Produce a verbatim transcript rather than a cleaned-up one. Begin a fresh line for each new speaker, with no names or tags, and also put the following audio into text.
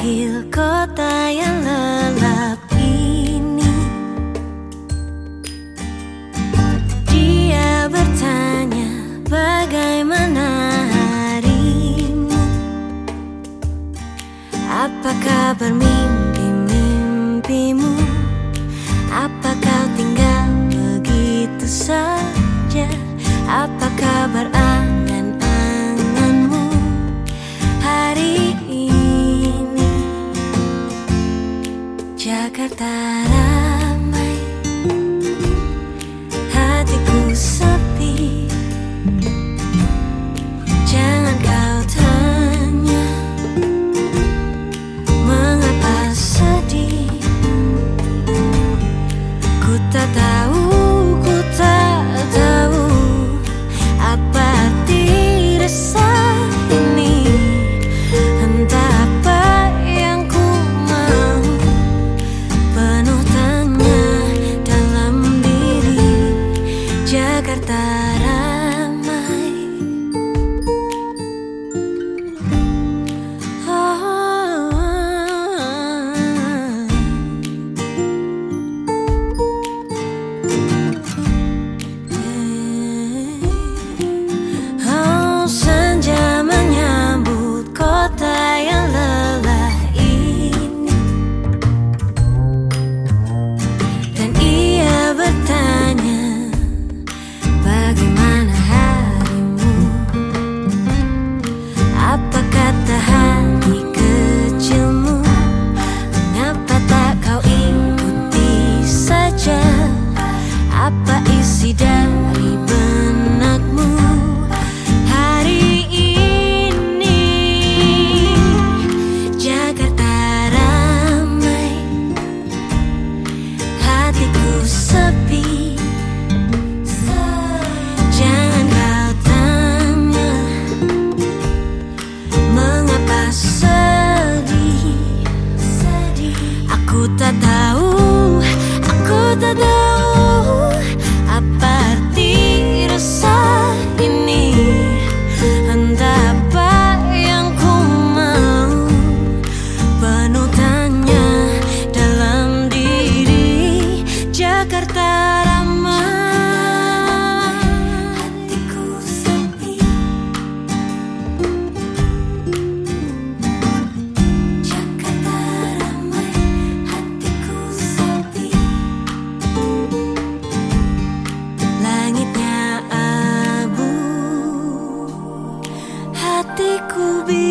memanggil kota yang lelap ini. Dia bertanya, bagaimana harimu? Apa kabar mimpi-mimpimu? Apa kau tinggal begitu saja? Apa kabar angan-anganmu hari ini? Jakarta ramai, hatiku sepi. Jangan kau tanya mengapa sedih. Ku tak tahu, ku tak tahu apa arti resah ini. Entah apa yang ku mau, penuh tanya dalam diri. Jakarta ramai. Oh, senja menyambut kota yang lelah ini. Dan ia bertanya, bagaimana harimu? Apa kata hati kecilmu? Mengapa tak kau ikuti saja? Apa isi dari benakmu hari ini? Jakarta ramai, hatiku sepi. Jangan kau tanya mengapa sedih. Aku tak tahu, aku tak tahu apa arti resah ini. Entah apa yang ku mau, penuh tanya dalam diri. Jakarta ramai, hatiku sepi. Jakarta ramai, hatiku sepi. Langitnya abu, hatiku biru.